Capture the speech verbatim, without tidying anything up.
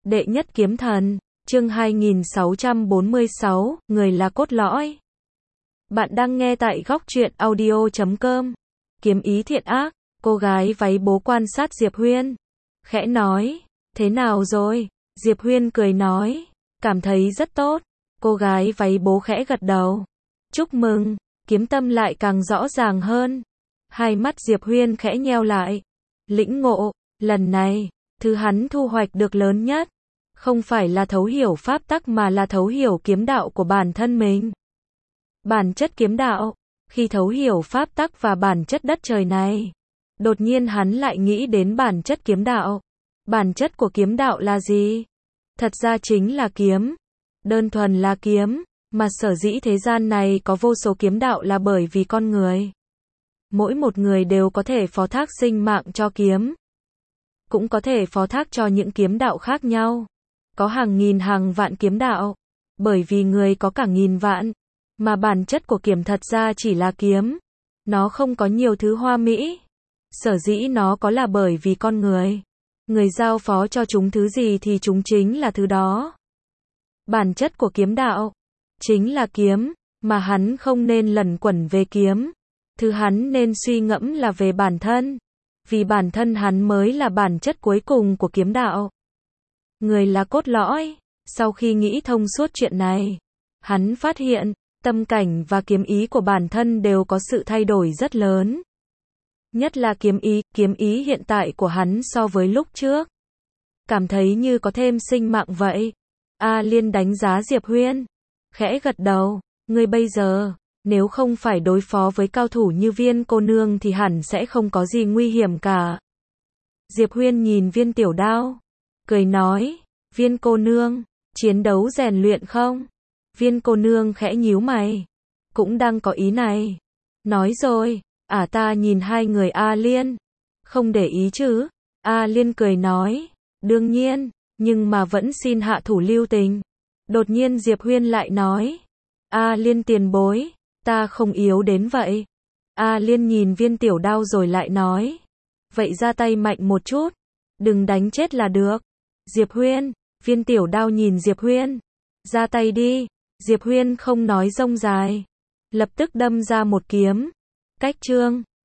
Đệ nhất kiếm thần, chương hai nghìn sáu trăm bốn mươi sáu, người là cốt lõi. Bạn đang nghe tại góc truyện audio chấm com. Kiếm ý thiện ác, cô gái váy bố quan sát Diệp Huyên. Khẽ nói, thế nào rồi? Diệp Huyên cười nói, cảm thấy rất tốt. Cô gái váy bố khẽ gật đầu. Chúc mừng, kiếm tâm lại càng rõ ràng hơn. Hai mắt Diệp Huyên khẽ nheo lại. Lĩnh ngộ, lần này, thứ hắn thu hoạch được lớn nhất, không phải là thấu hiểu pháp tắc mà là thấu hiểu kiếm đạo của bản thân mình. Bản chất kiếm đạo, khi thấu hiểu pháp tắc và bản chất đất trời này, đột nhiên hắn lại nghĩ đến bản chất kiếm đạo. Bản chất của kiếm đạo là gì? Thật ra chính là kiếm. Đơn thuần là kiếm, mà sở dĩ thế gian này có vô số kiếm đạo là bởi vì con người. Mỗi một người đều có thể phó thác sinh mạng cho kiếm, cũng có thể phó thác cho những kiếm đạo khác nhau. Có hàng nghìn hàng vạn kiếm đạo, bởi vì người có cả nghìn vạn, mà bản chất của kiếm thật ra chỉ là kiếm. Nó không có nhiều thứ hoa mỹ. Sở dĩ nó có là bởi vì con người. Người giao phó cho chúng thứ gì thì chúng chính là thứ đó. Bản chất của kiếm đạo chính là kiếm, mà hắn không nên lẩn quẩn về kiếm. Thứ hắn nên suy ngẫm là về bản thân, vì bản thân hắn mới là bản chất cuối cùng của kiếm đạo. Người là cốt lõi. Sau khi nghĩ thông suốt chuyện này, hắn phát hiện, tâm cảnh và kiếm ý của bản thân đều có sự thay đổi rất lớn. Nhất là kiếm ý, kiếm ý hiện tại của hắn so với lúc trước. Cảm thấy như có thêm sinh mạng vậy. A Liên đánh giá Diệp Huyên. Khẽ gật đầu, ngươi bây giờ, nếu không phải đối phó với cao thủ như Viên cô nương thì hẳn sẽ không có gì nguy hiểm cả. Diệp Huyên nhìn Viên tiểu đao, cười nói, Viên cô nương, chiến đấu rèn luyện không? Viên cô nương khẽ nhíu mày, cũng đang có ý này. Nói rồi, ả ta nhìn hai người A Liên, không để ý chứ? A Liên cười nói, đương nhiên, nhưng mà vẫn xin hạ thủ lưu tình. Đột nhiên Diệp Huyên lại nói, A Liên tiền bối, ta không yếu đến vậy. A Liên nhìn Viên tiểu đao rồi lại nói, vậy ra tay mạnh một chút, đừng đánh chết là được. Diệp Huyên, Viên tiểu đao nhìn Diệp Huyên, ra tay đi. Diệp Huyên không nói rông dài, lập tức đâm ra một kiếm. Cách chương